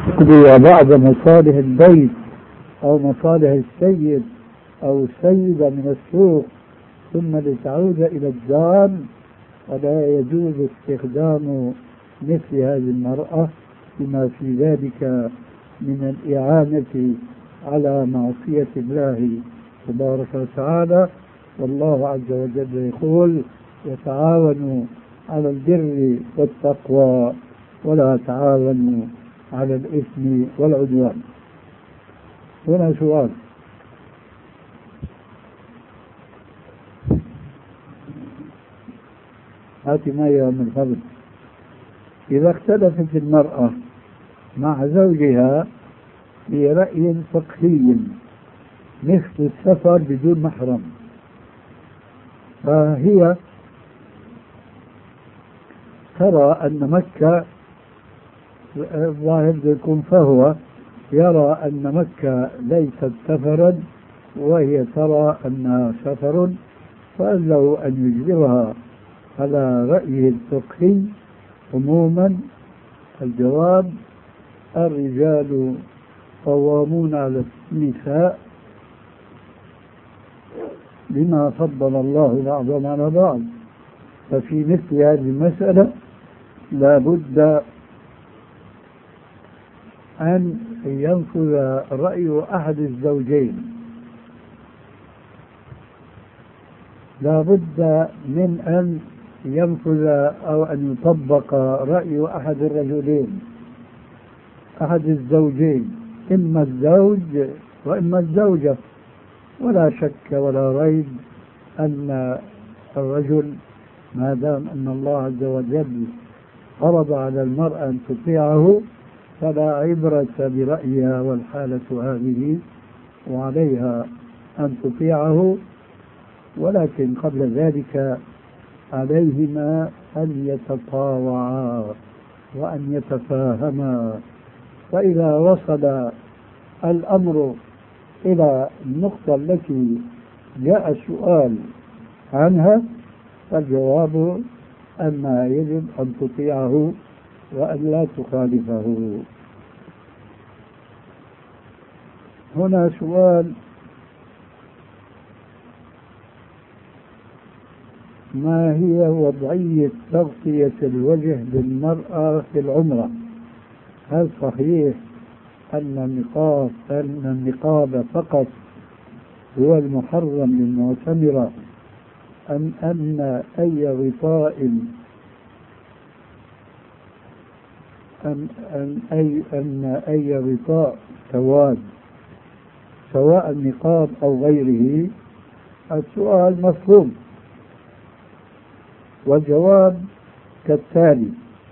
تقضي بعض مصالح البيت أو مصالح السيد أو السيدة من السوق ثم لتعود إلى الدار، فلا يجوز استخدام مثل هذه المرأة بما في ذلك من الإعانة على معصية الله تبارك وتعالى. والله عز وجل يقول: وتعاونوا على البر والتقوى ولا تعاونوا على الإثم والعدوان. هنا سؤال: هاتي معي من فضل. إذا اختلفت المرأة مع زوجها في رأي فقهي مثل السفر بدون محرم، فهي ترى أن مكة، الظاهر يكون فهو يرى أن مكة ليست سفرا وهي ترى أنها سفر، فقال له أن يجبرها على رأيه الفقهي. عموما الجواب: الرجال قوامون على النساء بما فضل الله بعضهم على بعض، ففي مثل هذه المسألة لا بد أن ينفذ رأي أحد الزوجين، لا بد من أن ينفذ أو أن يطبق رأي أحد الرجلين، أحد الزوجين، إما الزوج وإما الزوجة. ولا شك ولا ريب أن الرجل ما دام أن الله عز وجل فرض على المرأة أن تطيعه فلا عبرة برأيها، والحالة هذه وعليها أن تطيعه. ولكن قبل ذلك عليهما أن يتطاوعا وأن يتفاهما. فإذا وصل الأمر إلى النقطة التي جاء السؤال عنها، فالجواب أنها يجب أن تطيعه وأن لا تخالفه. هنا سؤال: ما هي وضعية تغطية الوجه للمرأة في العمرة؟ هل صحيح أن النقاب فقط هو المحرم للمعتمرة، أم أن أي غطاء سواد سواء النقاب أو غيره؟ السؤال مفهوم، والجواب كالتالي: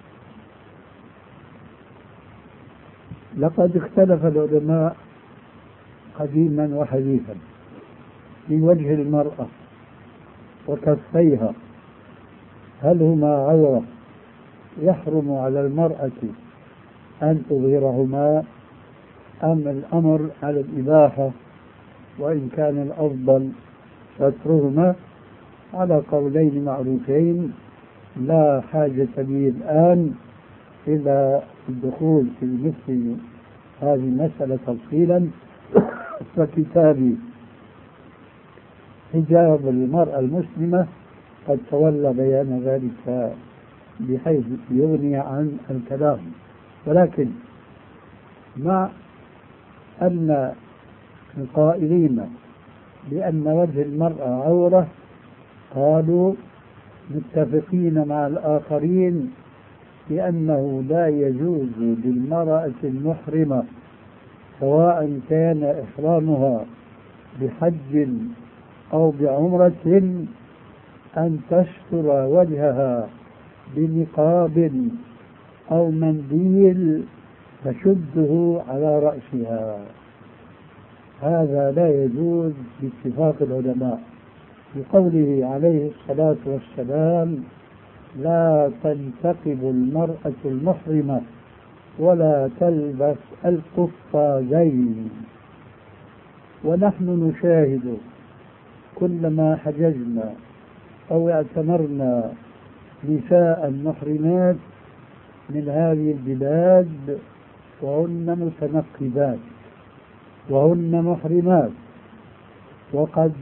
لقد اختلف العلماء قديما وحديثا في وجه المرأة وكفيها، هل هما عورة يحرم على المرأة أن تظهرهما، أم الأمر على الإباحة وإن كان الأفضل سترهما؟ على قولين معروفين، لا حاجة لي الآن إلى الدخول في مثل هذه المسألة تفصيلا، فكتابي حجاب المرأة المسلمة قد تولى بيان ذلك بحيث يغني عن الكلام. ولكن مع أن القائلين بأن وجه المرأة عورة قالوا متفقين مع الآخرين بأنه لا يجوز للمرأة المحرمة سواء كان إحرامها بحج أو بعمرة أن تستر وجهها بنقاب أو منديل تشده على رأسها. هذا لا يجوز باتفاق العلماء، بقوله عليه الصلاة والسلام: لا تنتقب المرأة المحرمة ولا تلبس القفازين. ونحن نشاهد كلما حججنا أو اعتمرنا نساء محرمات من هذه البلاد وهن متنقبات وهن محرمات. وقد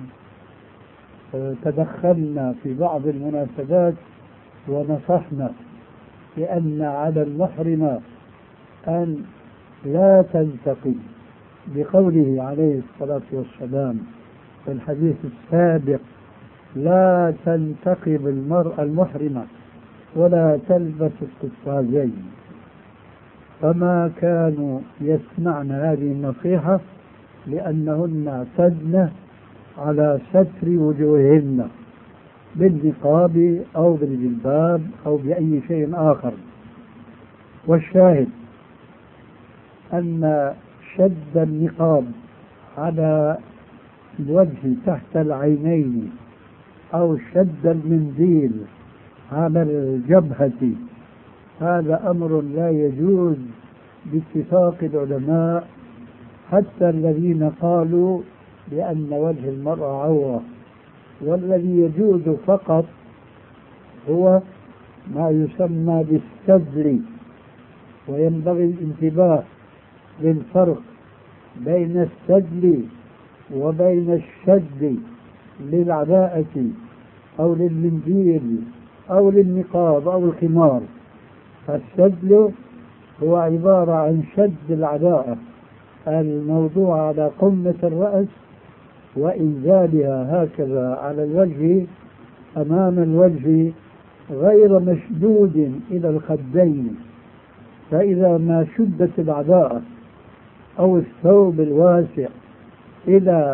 تدخلنا في بعض المناسبات ونصحنا بأن على المحرمة أن لا تنتقب، بقوله عليه الصلاة والسلام في الحديث السابق: لا تنتقب المرأة المحرمة ولا تلبس القفازين. فما كانوا يسمعن هذه النصيحة لأنهن اعتدن على ستر وجوههن بالنقاب أو بالجلباب أو بأي شيء آخر. والشاهد أن شد النقاب على الوجه تحت العينين أو شد المنديل على الجبهة هذا أمر لا يجوز باتفاق العلماء، حتى الذين قالوا بأن وجه المرأة عورة. والذي يجوز فقط هو ما يسمى بالسدل. وينبغي الانتباه للفرق بين السدل وبين الشد للعباءة أو للمنديل أو للنقاب أو الخمار. فالسدل هو عبارة عن شد العباءة الموضوع على قمة الرأس وإنزالها هكذا على الوجه أمام الوجه غير مشدود إلى الخدين. فإذا ما شدت العباءة أو الثوب الواسع إلى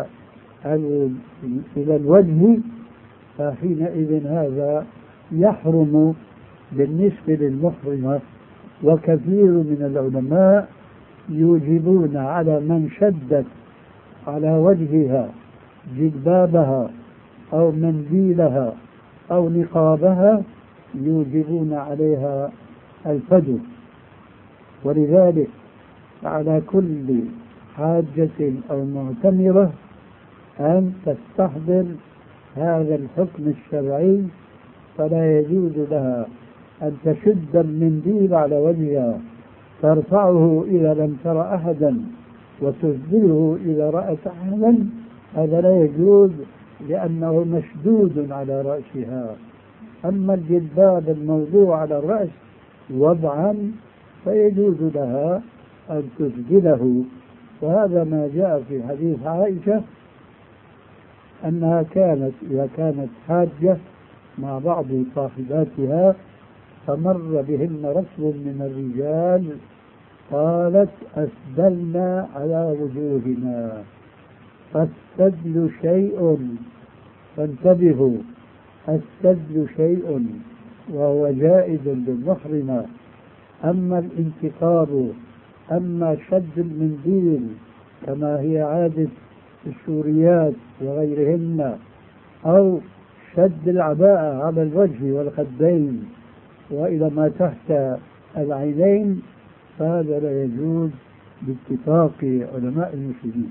الوجه فحينئذ هذا يحرم بالنسبة للمحرمة. وكثير من العلماء يوجبون على من شدت على وجهها جلبابها أو منديلها أو نقابها يوجبون عليها الفدو. ولذلك على كل حاجة أو معتمرة أن تستحضر هذا الحكم الشرعي، فلا يجوز لها أن تشد المنديل على وجهها ترفعه إذا لم تر أحدا وتسدله إذا رأت أحدا، هذا لا يجوز لأنه مشدود على رأسها. أما الجلباب الموضوع على الرأس وضعا فيجوز لها أن تسدله. وهذا ما جاء في حديث عائشة أنها إذا كانت حاجة مع بعض صاحباتها فمر بهن ركب من الرجال قالت: أسدلنا على وجوهنا. فالسدل شيء، فانتبهوا، السدل شيء وهو جائز للمحرمة. أما الانتقاب، أما شد المنديل كما هي عادة السوريات وغيرهن، أو شد العباءة على الوجه والخدين وإلى ما تحت العينين، فهذا لا يجوز باتفاق علماء المسلمين.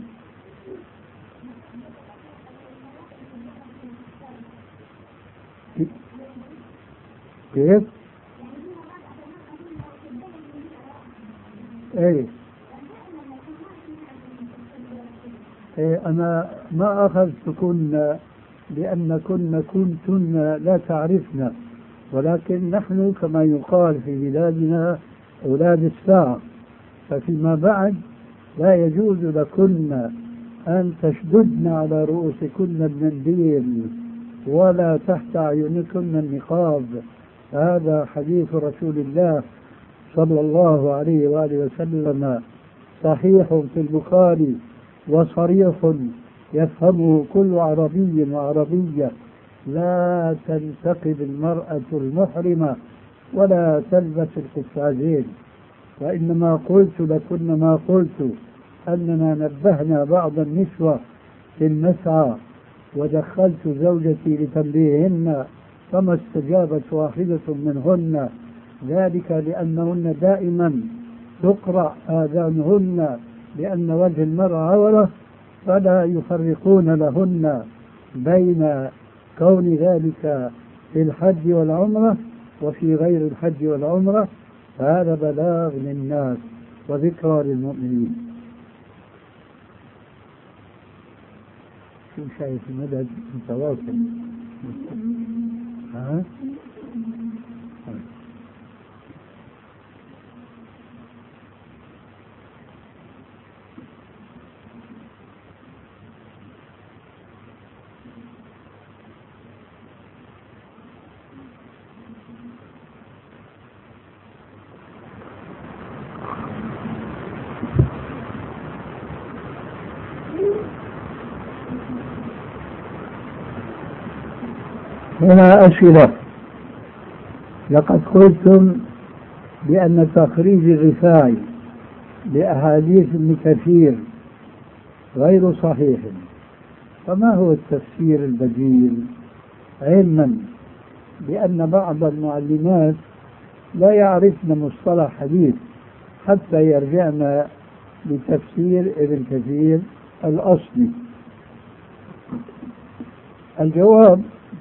كيف؟ أنا ما أخذتكن لأن كنتن لا تعرفن، ولكن نحن كما يقال في بلادنا أولاد الساعة. ففيما بعد لا يجوز لكن أن تشددن على رؤوسكن المنديل ولا تحت أعينكن النقاب. هذا حديث رسول الله صلى الله عليه وآله وسلم صحيح في البخاري وصريح يفهمه كل عربي وعربية: لا تنتقب المرأة المحرمة ولا تلبس القفازين. وإنما قلت لكن ما قلت أننا نبهنا بعض النسوة في المسعى ودخلت زوجتي لتنبيههن فما استجابت واحدة منهن، ذلك لأنهن دائما تقرأ آذانهن بأن وجه المرأة عورة، فلا يفرقون لهن بين كون ذلك في الحج والعمرة وفي غير الحج والعمرة. فهذا بلاغ للناس. وذكرى للمؤمنين. شو شايف المدد متواصل؟ ها؟ هنا أسئلة. لقد قلتم بأن تخريج الرفاعي لأحاديث ابن كثير غير صحيح، فما هو التفسير البديل، علما بأن بعض المعلمات لا يعرفن مصطلح حديث حتى يرجعن لتفسير ابن كثير الأصلي؟ الجواب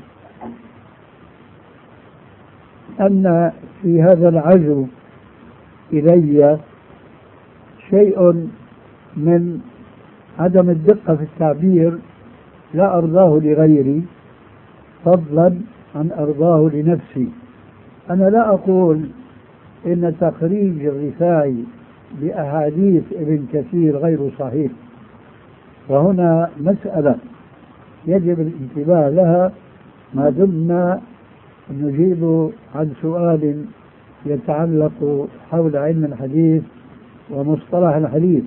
أن في هذا العزو إلي شيء من عدم الدقة في التعبير لا أرضاه لغيري فضلا عن أرضاه لنفسي. أنا لا أقول إن تخريج الرفاعي بأحاديث ابن كثير غير صحيح، وهنا مسألة يجب الانتباه لها ما دمنا نجيب عن سؤال يتعلق حول علم الحديث ومصطلح الحديث.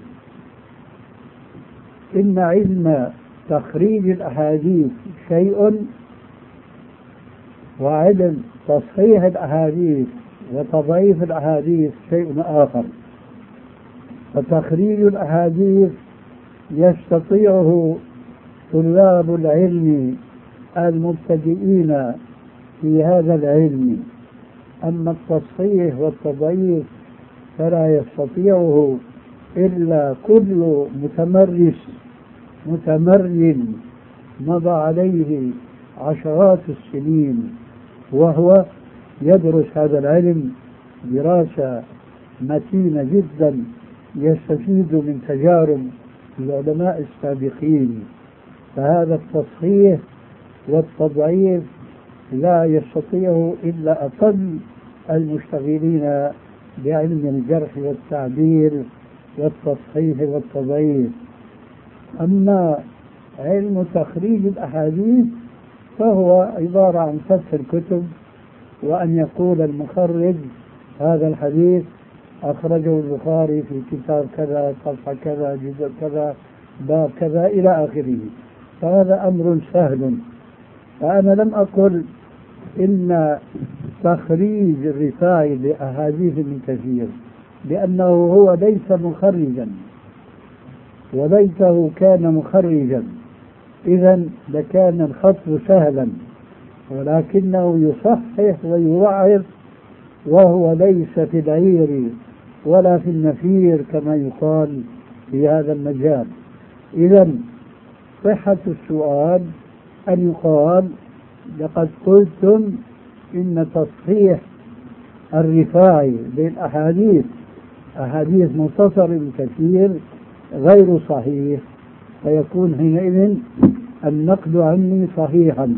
إن علم تخريج الأحاديث شيء، وعلم تصحيح الأحاديث وتضعيف الأحاديث شيء آخر. فتخريج الأحاديث يستطيعه طلاب العلم المبتدئين في هذا العلم، أما التصحيح والتضعيف فلا يستطيعه إلا كل متمرن مضى عليه عشرات السنين وهو يدرس هذا العلم دراسة متينة جدا، يستفيد من تجارب العلماء السابقين. فهذا التصحيح والتضعيف لا يستطيعه إلا أقل المشتغلين بعلم الجرح والتعديل والتصحيح والتضعيف. أما علم تخريج الأحاديث فهو عبارة عن فتح الكتب وأن يقول المخرج هذا الحديث أخرجه البخاري في كتاب كذا صفحة كذا جزء كذا باب كذا إلى آخره. فهذا أمر سهل. فأنا لم أقل إن تخريج الرفاعي لأحاديث ابن كثير لأنه هو ليس مخرجا وليته كان مخرجا إذا لكان الخط سهلا، ولكنه يصحح ويوعظ وهو ليس في العير ولا في النفير كما يقال في هذا المجال. إذا صحة السؤال أن يقال لقد قلتم إن تصحيح الرفاعي بالأحاديث أحاديث مختصر ابن كثير غير صحيح، فيكون حينئذ النقد عني صحيحا.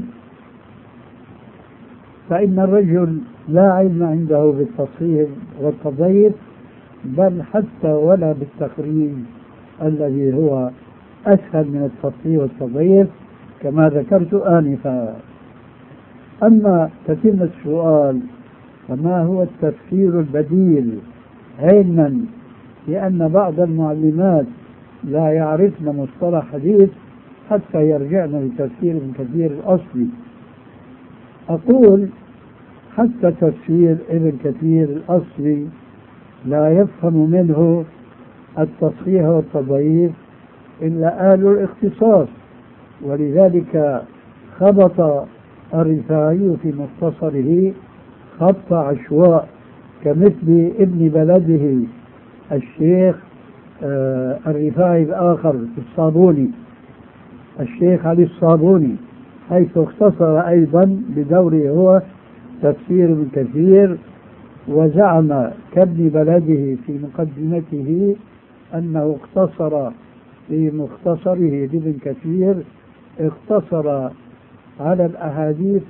فإن الرجل لا علم عنده بالتصحيح والتضعيف بل حتى ولا بالتخريج الذي هو أسهل من التصحيح والتضعيف كما ذكرت آنفا. أما تتم السؤال فما هو التفسير البديل، علما لأن بعض المعلمات لا يعرفن مصطلح حديث حتى يرجعن لتفسير ابن كثير الأصلي. أقول حتى تفسير ابن كثير الأصلي لا يفهم منه التصحيح والتضعيف إلا أهل الاختصاص، ولذلك خبط الرفاعي في مختصره خط عشواء كمثل ابن بلده الشيخ الرفاعي الآخر الصابوني، الشيخ علي الصابوني، حيث اختصر أيضا بدوره هو تفسير ابن كثير وزعم كابن بلده في مقدمته أنه اقتصر في مختصره لابن كثير، اقتصر على الأحاديث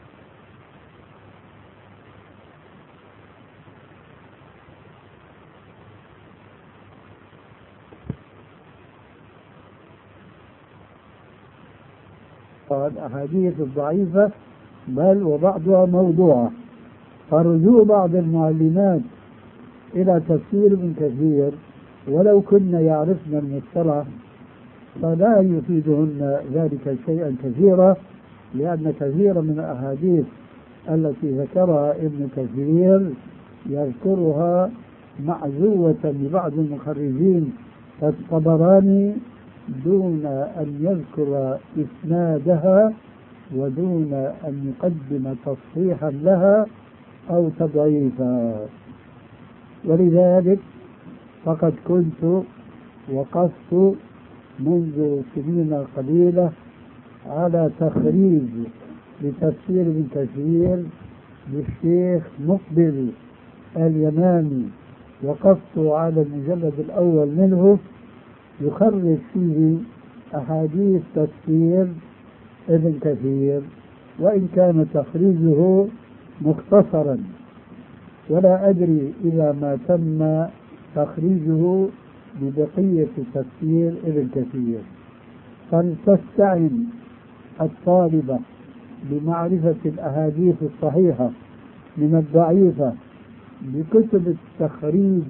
الضعيفة، بل وبعضها موضوعة. فرجوع بعض المعلمات إلى تفسير ابن كثير ولو كن يعرفن المصطلح فلا يفيدهن ذلك شيئا كثيرا، لأن كثيرا من الأحاديث التي ذكرها ابن كثير يذكرها معزوة لبعض المخرجين كالطبراني دون أن يذكر إسنادها ودون أن يقدم تصحيحا لها أو تضعيفا. ولذلك فقد كنت وقفت منذ سنين قليلة على تخريج لتفسير ابن كثير للشيخ مقبل اليماني، وقفت على المجلد الأول منه يخرج فيه أحاديث تفسير ابن كثير، وإن كان تخريجه مختصرا، ولا أدري إذا ما تم تخريجه ببقية تفسير ابن كثير. فلتستعن الطالبة بمعرفة الأحاديث الصحيحة من الضعيفة بكتب التخريج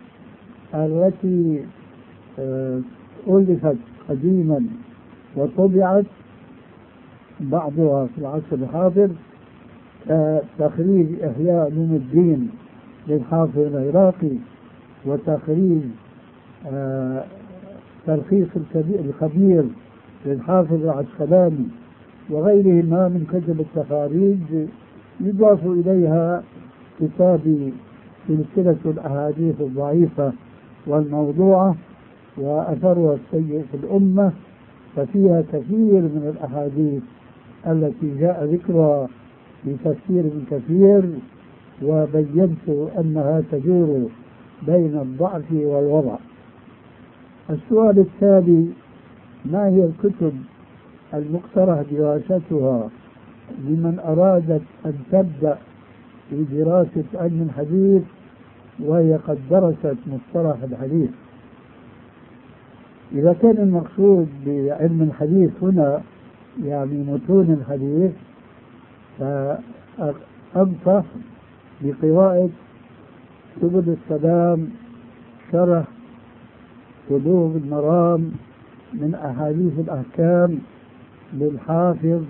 التي ألفت قديما وطبعت بعضها في العصر الحاضر، تخريج إحياء علوم الدين للحافظ العراقي، وتخريج تلخيص الخبير للحافظ العسقلاني، وغيرهما من كتب التخاريج، يضاف إليها كتاب سلسلة الأحاديث الضعيفة والموضوعة وأثرها السيء في الأمة، ففيها كثير من الأحاديث التي جاء ذكرها في تفسير ابن كثير، وبينت أنها تدور بين الضعف والوضع. السؤال التالي: ما هي الكتب المقترح دراستها لمن أرادت أن تبدأ في دراسة علم الحديث وهي قد درست مصطلح الحديث؟ إذا كان المقصود بعلم الحديث هنا يعني متون الحديث، فأنصح بقراءة سبل السلام شرح بلوغ المرام من أحاديث الأحكام للحافظ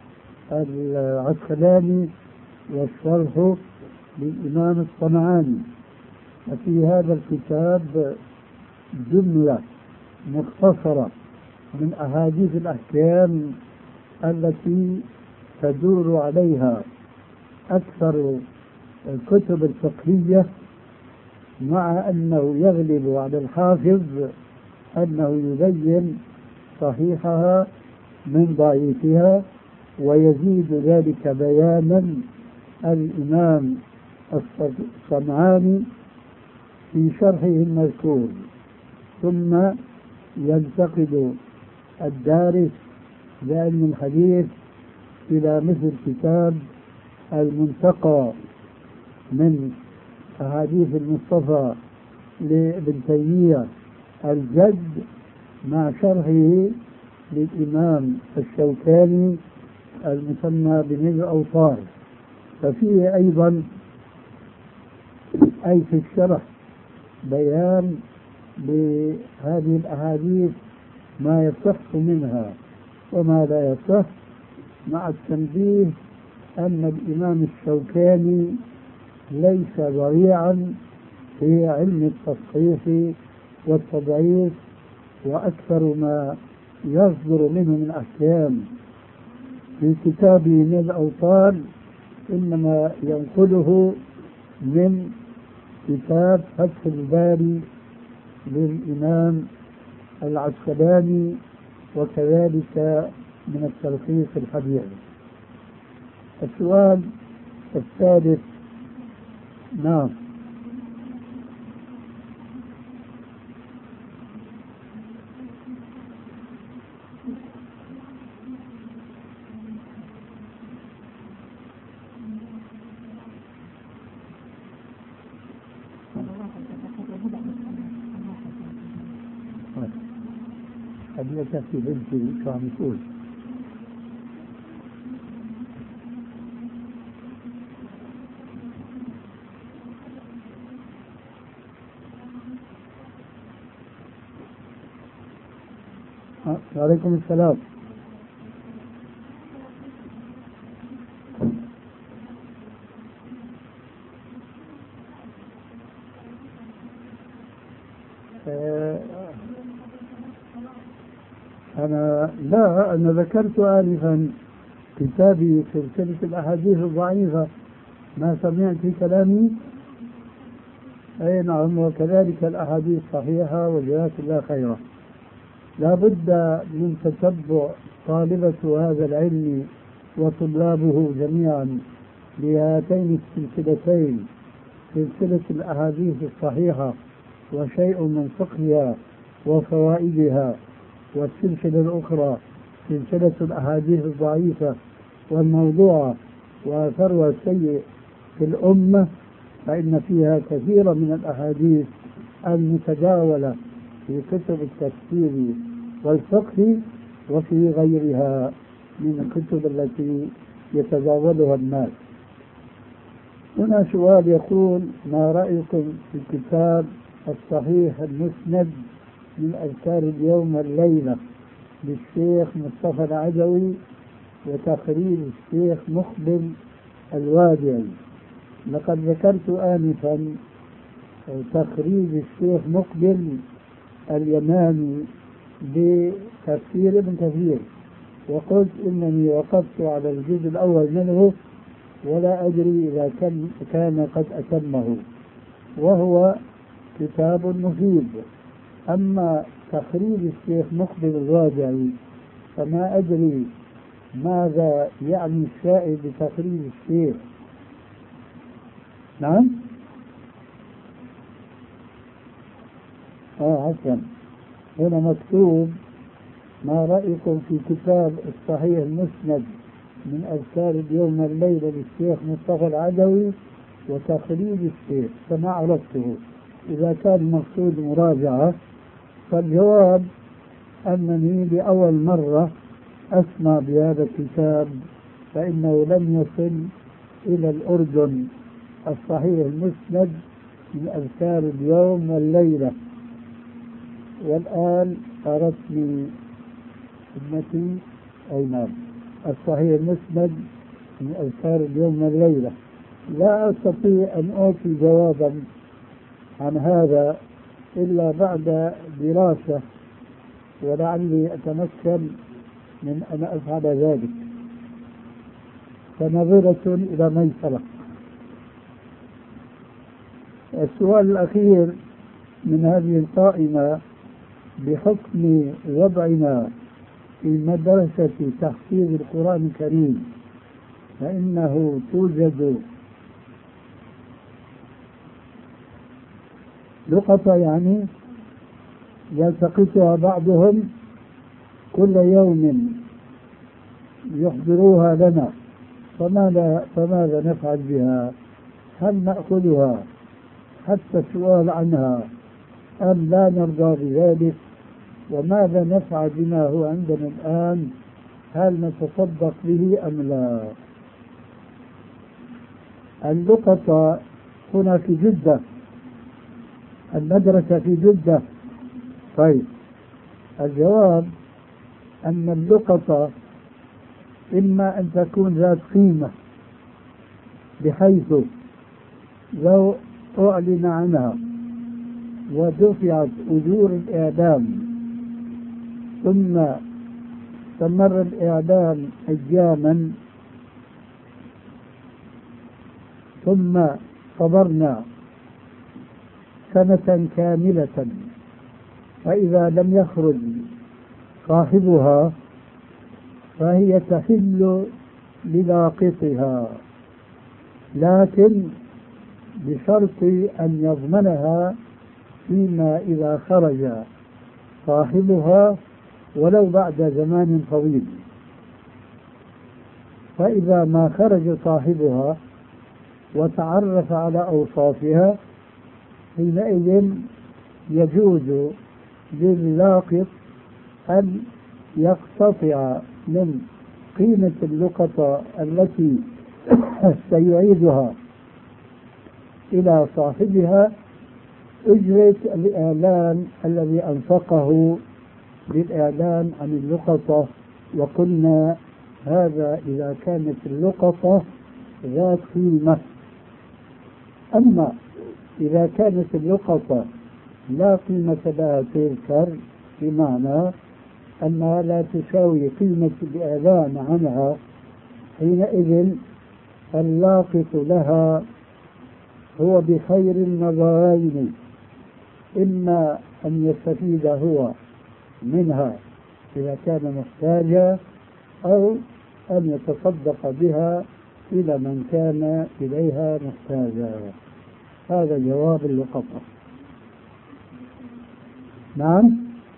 العسقلاني، والشرح للإمام الصنعاني. وفي هذا الكتاب جملة مختصرة من أحاديث الأحكام التي تدور عليها أكثر الكتب الفقهية، مع أنه يغلب على الحافظ أنه يبين صحيحها من ضعيفها، ويزيد ذلك بيانا الإمام الصنعاني في شرحه المذكور. ثم ينتقل الدارس لعلم الحديث إلى مثل كتاب المنتقى من أحاديث المصطفى لابن تيمية الجد، مع شرحه للإمام الشوكاني المسمى بنيل الأوطار. ففيه أيضا أي في الشرح بيان بهذه الأحاديث ما يصح منها وما لا يصح، مع التنبيه أن الإمام الشوكاني ليس ضريعا في علم التصحيح والتضعيف، وأكثر ما يصدر منه من أحكام في كتابه نيل الأوطار إنما ينقله من كتاب فتح الباري للإمام العسقلاني، وكذلك من التلخيص الحديث. السؤال الثالث: نعم. قبل تحكي بنتي شو عم تقول؟ وعليكم السلام. أنا ذكرت آنفا كتابي سلسلة الأحاديث الضعيفة، ما سمعت في كلامي؟ أي نعم، وكذلك الأحاديث الصحيحة وجزاك الله خيرا. لا بد من تتبع طالبة هذا العلم وطلابه جميعا لهاتين السلسلتين، سلسلة الأحاديث الصحيحة وشيء من فقهها وفوائدها، والسلسلة الأخرى سلسلة الأحاديث الضعيفة والموضوعة وأثرها السيء في الأمة، فإن فيها كثيرا من الأحاديث المتداولة في كتب التفسير والفقه وفي غيرها من الكتب التي يتداولها الناس. هنا سؤال يقول: ما رأيكم في كتاب الصحيح المسند من أذكار اليوم والليلة للشيخ مصطفى العدوي وتخريج الشيخ مقبل الوادعي؟ لقد ذكرت آنفا تخريج الشيخ مقبل اليماني بتفسير ابن كثير، وقلت إنني وقفت على الجزء الأول منه ولا أدري إذا كان قد أتمه، وهو كتاب مفيد. أما تخريج الشيخ مقبل الوادعي فما أدري ماذا يعني السائل بتخريج الشيخ. نعم. عفوا، هنا مكتوب: ما رأيكم في كتاب الصحيح المسند من أذكار اليوم والليلة للشيخ مصطفى العدوي وتخريج الشيخ؟ فما عرفته. إذا كان المقصود مراجعة فالجواب أنني لأول مرة أسمع بهذا الكتاب، فإنه لم يصل إلى الأردن الصحيح المسند من أذكار اليوم والليلة. والآن أردتني خدمتي أينام الصحيح المسند من أذكار اليوم والليلة. لا أستطيع أن أعطي جوابا عن هذا إلا بعد دراسة، ولعلي أتمكن من أن أفعل ذلك، فنظرة إلى ميسرة. السؤال الأخير من هذه القائمة: بحكم وضعنا في مدرسة تحفيظ القرآن الكريم، فإنه توجد لقطة يلتقطها بعضهم كل يوم يحضروها لنا، فماذا نفعل بها؟ هل نأخذها حتى السؤال عنها أم لا نرضى بذلك؟ وماذا نفعل بما هو عندنا الآن؟ هل نتصدق به أم لا؟ اللقطة هنا في جدة، المدرسة في جدة. طيب، الجواب أن اللقطة إما أن تكون ذات قيمة بحيث لو أعلن عنها ودفعت أجور الإعلام ثم استمر الإعلام أياما ثم صبرنا سنة كاملة، فإذا لم يخرج صاحبها فهي تحل للاقطها، لكن بشرط أن يضمنها فيما إذا خرج صاحبها ولو بعد زمان طويل. فإذا ما خرج صاحبها وتعرف على أوصافها حينئذ يجوز للاقط أن يقتطع من قيمة اللقطة التي سيعيدها إلى صاحبها أجرة الإعلان الذي أنفقه للإعلان عن اللقطة. وقلنا هذا إذا كانت اللقطة ذات قيمة. أما إذا كانت اللقطة لا قيمة لها تذكر، بمعنى أنها لا تساوي قيمة الإعلان عنها، حينئذ اللاقط لها هو بخير النظرين: إما أن يستفيد هو منها إذا كان محتاجا، أو أن يتصدق بها إلى من كان إليها محتاجا. هذا جواب اللقطة. نعم.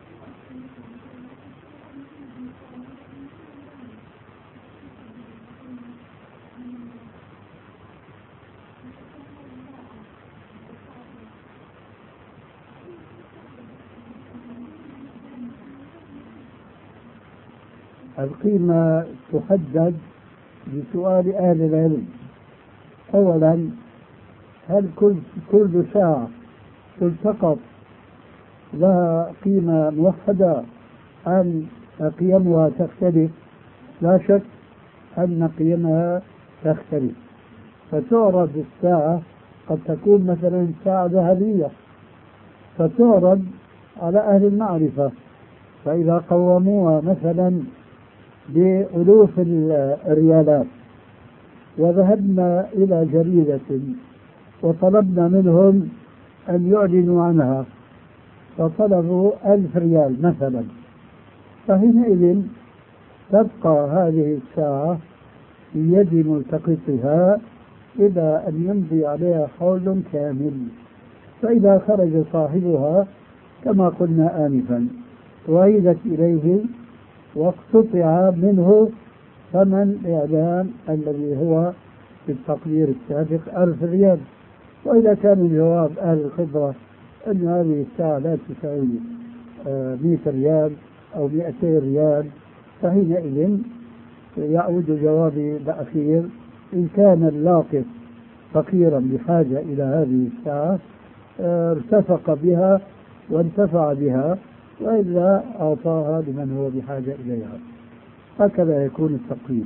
القيمة تحدد بسؤال أهل العلم. أولا، هل كل ساعة تلتقط لها قيمة موحدة أم قيمها تختلف؟ لا شك أن قيمها تختلف. فتعرض الساعة، قد تكون مثلا ساعة ذهبية، فتعرض على أهل المعرفة، فإذا قوموها مثلا بألوف الريالات وذهبنا إلى جريدة وطلبنا منهم أن يعلنوا عنها فطلبوا 1000 ريال مثلا، فحينئذ تبقى هذه الساعة في يد ملتقطها إلى أن يمضي عليها حول كامل. فإذا خرج صاحبها كما قلنا آنفا وعيدت إليه واقتطع منه ثمن الإعلان الذي هو في التقدير السابق 1000 ريال. وإذا كان الجواب أهل الخبرة أن هذه الساعة لا تساوي 100 ريال أو 200 ريال، فحينئذ يعود جوابي الأخير: إن كان اللاقط فقيرا بحاجة إلى هذه الساعة ارتفق بها وانتفع بها، وإلا أعطاها لمن هو بحاجة إليها. هكذا يكون التقييم.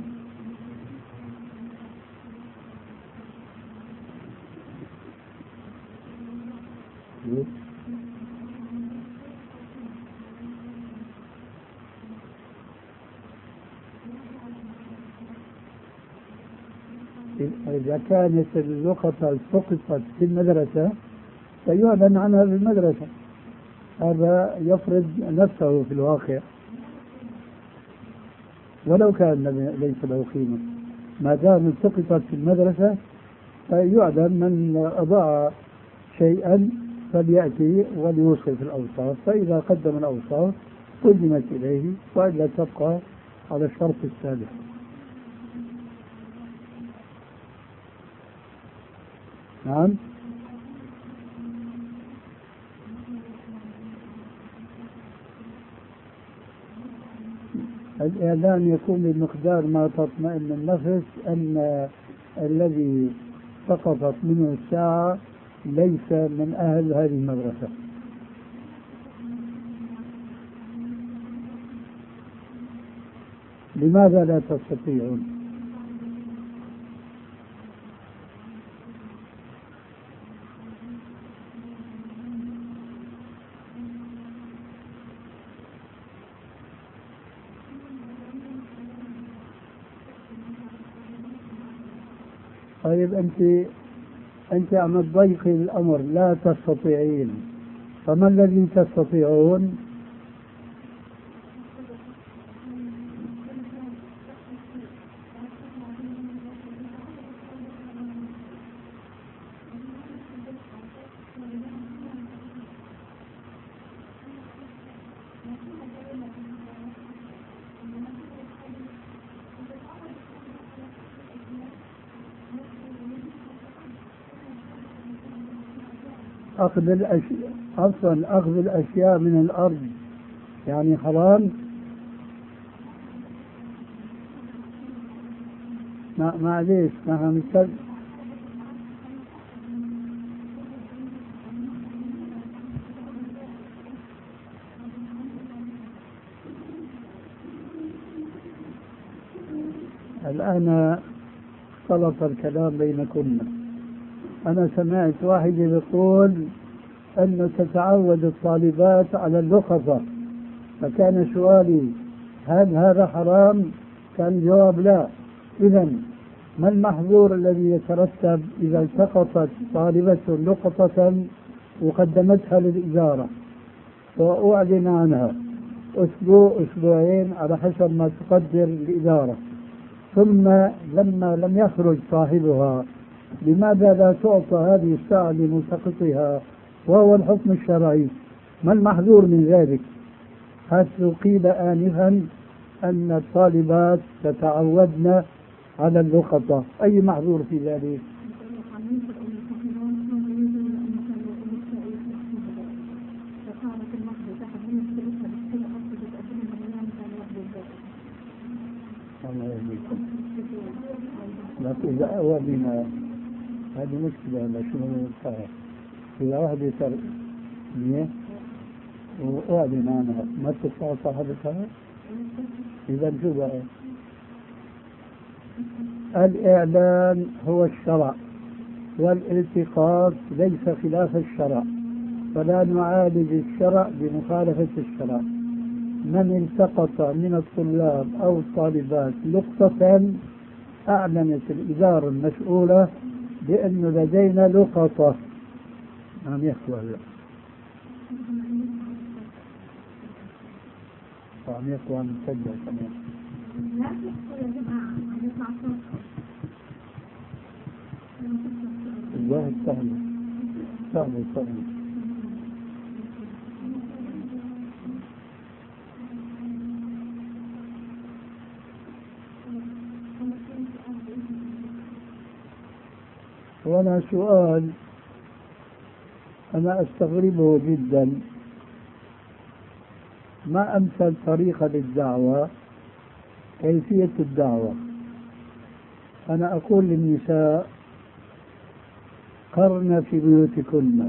إذا كانت اللقطة التقطت في المدرسة فيعلن عنها في المدرسة، هذا يفرض نفسه في الواقع ولو كان ليس له قيمة. ما دام التقطت في المدرسة فيعلن من أضاع شيئا فليأتي وليوصف الأوصاف، فإذا قدم الأوصاف قدمت إليه، وإلا تبقى على الشرط السابق. نعم. الإعلان يكون بمقدار ما تطمئن النفس أن الذي سقطت منه الساعة ليس من أهل هذه المدرسة. لماذا لا تستطيعون؟ طيب أنت عم تضيقي الأمر، لا تستطيعين، فما الذي تستطيعون؟ أخذ الأشياء أصلا، أخذ الأشياء من الأرض يعني حرام. معليش نحن الآن اختلط الكلام بينكم. أنا سمعت واحد يقول أنه تتعود الطالبات على اللقطة، فكان سؤالي هل هذا حرام؟ كان الجواب لا. إذا ما المحظور الذي يترتب إذا التقطت طالبة لقطة وقدمتها للإدارة وأعلن عنها أسبوع أسبوعين على حسب ما تقدر الإدارة، ثم لما لم يخرج صاحبها، لماذا لا تعطى هذه الساعة لملتقطها وهو الحكم الشرعي؟ ما المحظور من ذلك؟ حيث قيل آنفا أن الطالبات تتعودن على اللقطة، أي محظور في ذلك؟ الله يهديكم. لكن إذا أوى بنا هذه مشكلة، لا شنو صار إذا واحد يسأل مية وأعلن عنها ما تدفع صاحبتها؟ إذا شو بقى؟ الإعلان هو الشرع والالتقاط ليس خلاف الشرع، فلا نعالج الشرع بمخالفة الشرع. من التقط من الطلاب أو الطالبات لقطة أعلنت الإدارة المسؤولة بأن لدينا لقطة. نعم يخوى الله، نعم يخوى مسجل كمان. الواحد سهل سهل سهل. وأنا سؤال أنا أستغربه جدا، ما أمثل طريقة للدعوة؟ كيفية الدعوة؟ أنا أقول للنساء قرن في بيوتكن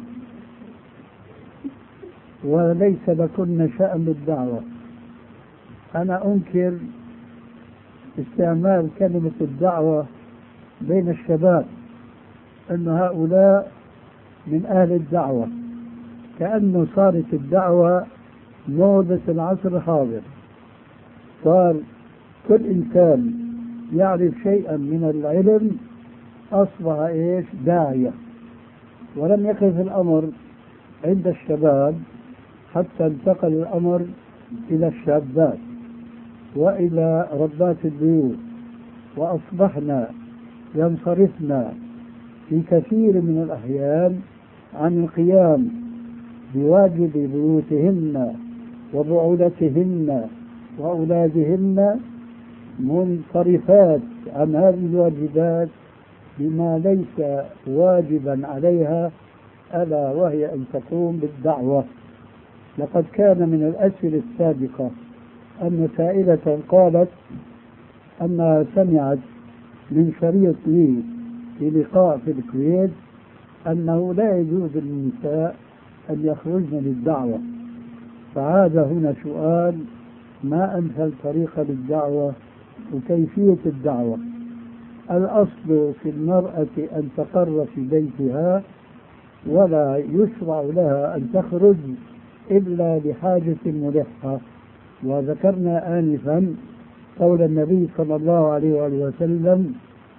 وليس لكن شأن الدعوة. أنا أنكر استعمال كلمة الدعوة بين الشباب، أن هؤلاء من أهل الدعوة، كأنه صارت الدعوة موضة العصر الحاضر، صار كل إنسان يعرف شيئا من العلم أصبح إيش؟ داعية. ولم يقف الأمر عند الشباب حتى انتقل الأمر إلى الشابات وإلى ربات البيوت، وأصبحنا ينصرفنا في كثير من الأحيان عن القيام بواجب بيوتهن وبعولتهن وأولادهن، منصرفات عن هذه الواجبات بما ليس واجبا عليها، ألا وهي أن تقوم بالدعوة. لقد كان من الأسئلة السابقة أن سائلة قالت أنها سمعت من شريط لي في لقاء في الكويت أنه لا يجوز للنساء أن يخرجن للدعوة، فعاد هنا سؤال: ما أمثل طريقة للدعوة وكيفية الدعوة؟ الأصل في المرأة أن تقر في بيتها ولا يشرع لها أن تخرج إلا لحاجة ملحة، وذكرنا آنفا قول النبي صلى الله عليه وآله وسلم: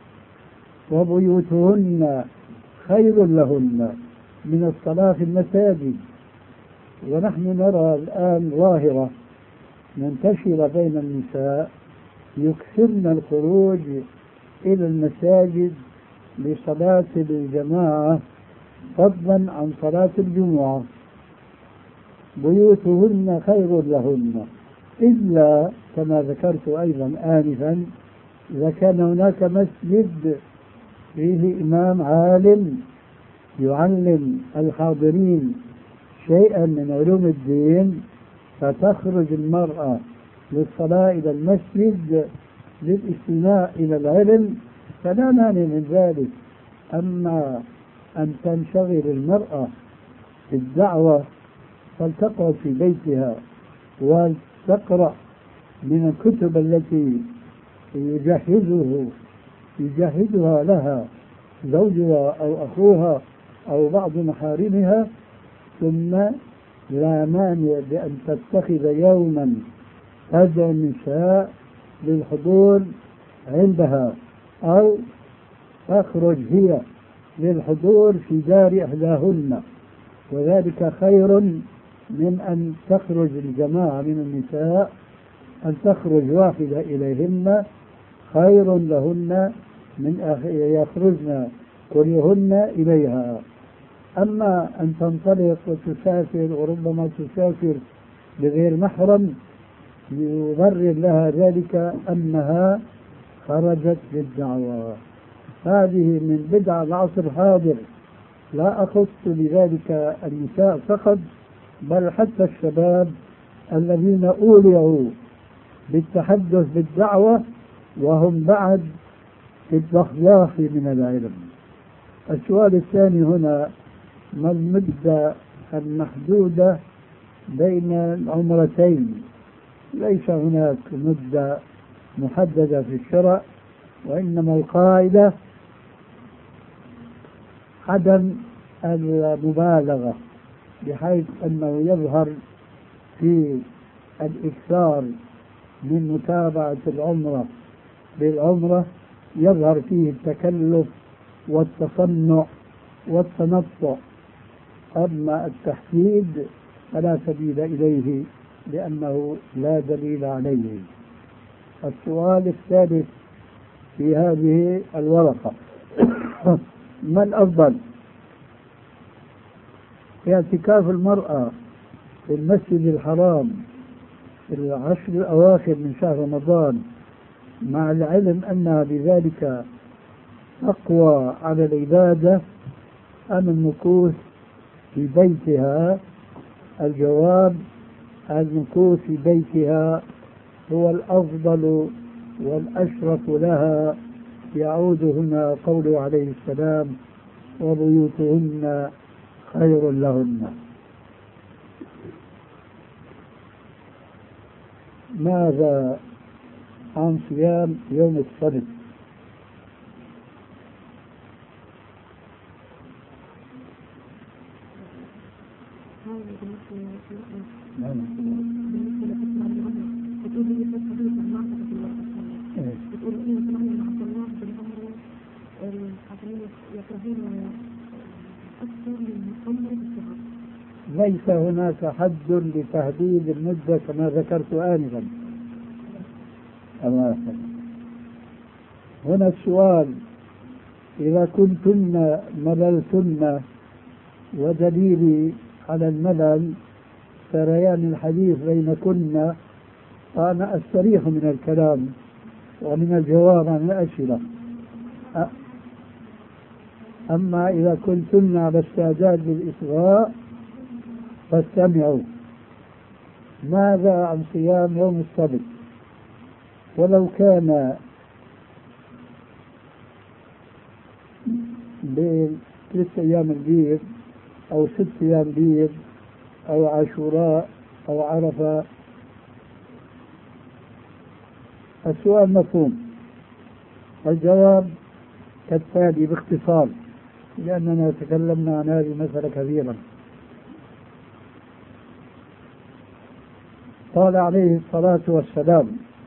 وبيوتهن خير لهن من الصلاة في المساجد. ونحن نرى الآن ظاهرة منتشرة بين النساء يكثرن الخروج إلى المساجد لصلاة الجماعة فضلا عن صلاة الجمعة. بيوتهن خير لهن، إلا كما ذكرت أيضا آنفا إذا كان هناك مسجد فيه إمام عالم يعلم الحاضرين شيئا من علوم الدين، فتخرج المرأة للصلاة إلى المسجد للاستماع إلى العلم، فلا مانع من ذلك. أما أن تنشغل المرأة بالدعوة فلتقعد في بيتها وتقرأ من الكتب التي يجهزها لها زوجها أو أخوها أو بعض محارمها، ثم لا مانع بأن تتخذ يوما تدعو النساء للحضور عندها، أو تخرج هي للحضور في دار إحداهن، وذلك خير من أن تخرج الجماعة من النساء. أن تخرج واحدة إليهن خير لهن من يخرجن كلهن إليها. أما أن تنطلق وتسافر، وربما تسافر بغير محرم، يبرر لها ذلك أنها خرجت للدعوة. هذه من بدع العصر الحاضر، لا أخص بذلك النساء فقط، بل حتى الشباب الذين أولعوا بالتحدث بالدعوة وهم بعد في الضخلاخ من العلم. السؤال الثاني هنا: ما المدة المحدودة بين العمرتين؟ ليس هناك مدة محددة في الشرع، وإنما القاعدة عدم المبالغة، بحيث أنه يظهر في الإكثار من متابعة العمرة بالعمرة، يظهر فيه التكلف والتصنع والتنطع. أما التحديد فلا سبيل إليه لأنه لا دليل عليه. السؤال الثالث في هذه الورقة: ما الأفضل، اعتكاف المرأة في المسجد الحرام في العشر الأواخر من شهر رمضان، مع العلم أنها بذلك أقوى على العبادة، أم المكوث في بيتها؟ الجواب: المكوث في بيتها هو الأفضل والأشرف لها. يعود هنا قوله عليه السلام: وبيوتهن خير لهن. ماذا عن صيام يوم السبت؟ ليس هناك حد لتحديد المدة كما ذكرت آنفا. هنا السؤال: إذا كنتن مللتن، ودليلي على الملل سريان الحديث بينكن، فأنا أستريح من الكلام ومن الجواب عن الأسئلة. أما إذا كنتن على استعداد للإصغاء فاستمعوا. ماذا عن صيام يوم السبت؟ ولو كان ب3 أيام البيض أو 6 أيام بيض أو عاشوراء أو عرفة؟ السؤال مفهوم. الجواب كالتالي باختصار، لأننا تكلمنا عن هذه المسألة كثيرا. قال عليه الصلاة والسلام: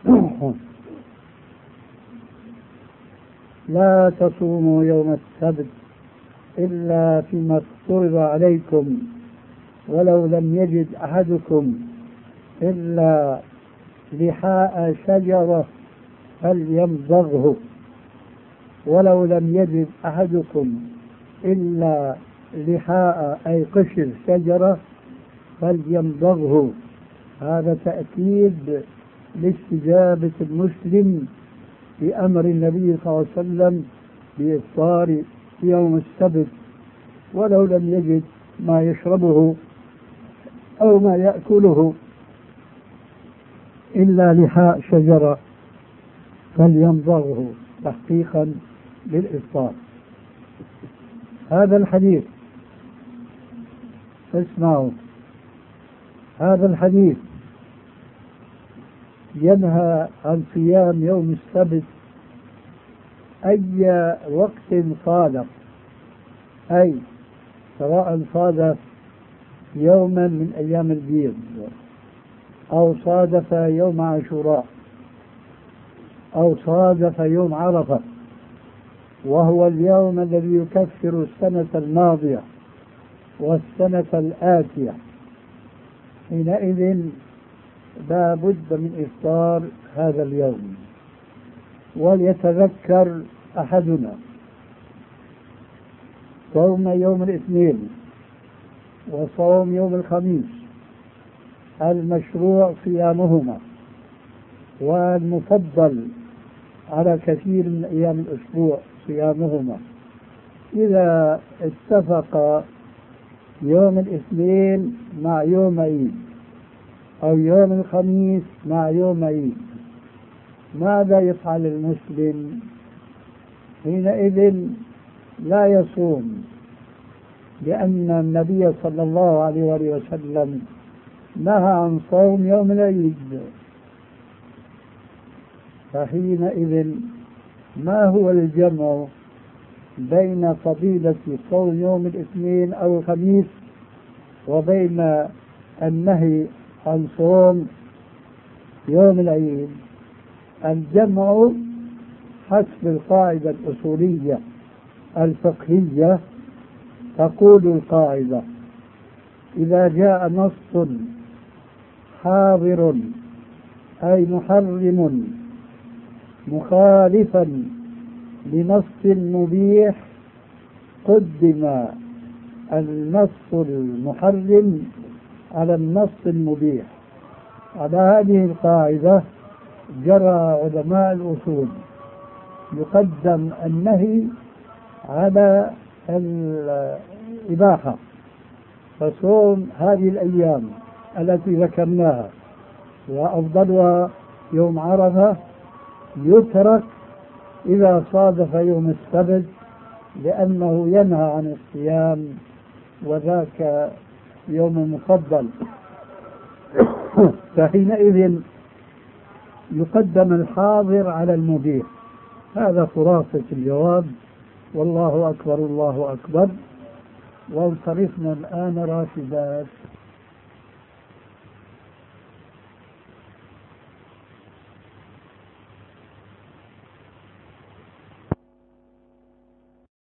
لا تصوموا يوم السبت إلا فيما افترض عليكم، ولو لم يجد أحدكم إلا لحاء شجرة فليمضغه، ولو لم يجد أحدكم إلا لحاء أي قشر شجرة فليمضغه. هذا تأكيد لاستجابة المسلم بأمر النبي صلى الله عليه وسلم بإفطار يوم السبت، ولو لم يجد ما يشربه أو ما يأكله إلا لحاء شجرة فليمضغه تحقيقا للإفطار. هذا الحديث اسمعوا، هذا الحديث ينهى عن صيام يوم السبت أي وقت صادف، أي سواء صادف يوما من أيام البيض أو صادف يوم عاشوراء أو صادف يوم عرفة، وهو اليوم الذي يكفر السنة الماضية والسنة الآتية. حينئذ لا بد من إفطار هذا اليوم. وليتذكر أحدنا صوم يوم الاثنين وصوم يوم الخميس المشروع صيامهما، والمفضل على كثير من أيام الأسبوع صيامهما. إذا اتفق يوم الاثنين مع يوم عيد أو يوم الخميس مع يوم عيد، ماذا يفعل المسلم؟ حينئذ لا يصوم، لأن النبي صلى الله عليه وسلم نهى عن صوم يوم العيد. فحينئذ ما هو الجمع بين فضيلة صوم يوم الاثنين أو الخميس وبين النهي عن صوم يوم العيد؟ الجمع حسب القاعدة الأصولية الفقهية. تقول القاعدة: إذا جاء نص حاضر أي محرم مخالفا لنص مبيح، قدم النص المحرم على النص المبيح. على هذه القاعدة جرى علماء الأصول، يقدم النهي على الإباحة. فصوم هذه الأيام التي ذكرناها وأفضلها يوم عرفة يترك إذا صادف يوم السبت، لأنه ينهى عن الصيام وذاك يوم مفضل. فحينئذ يقدم الحاضر على المبيح. هذا خلاصة الجواب، والله أكبر الله أكبر. وانصرفنا الآن راشدات.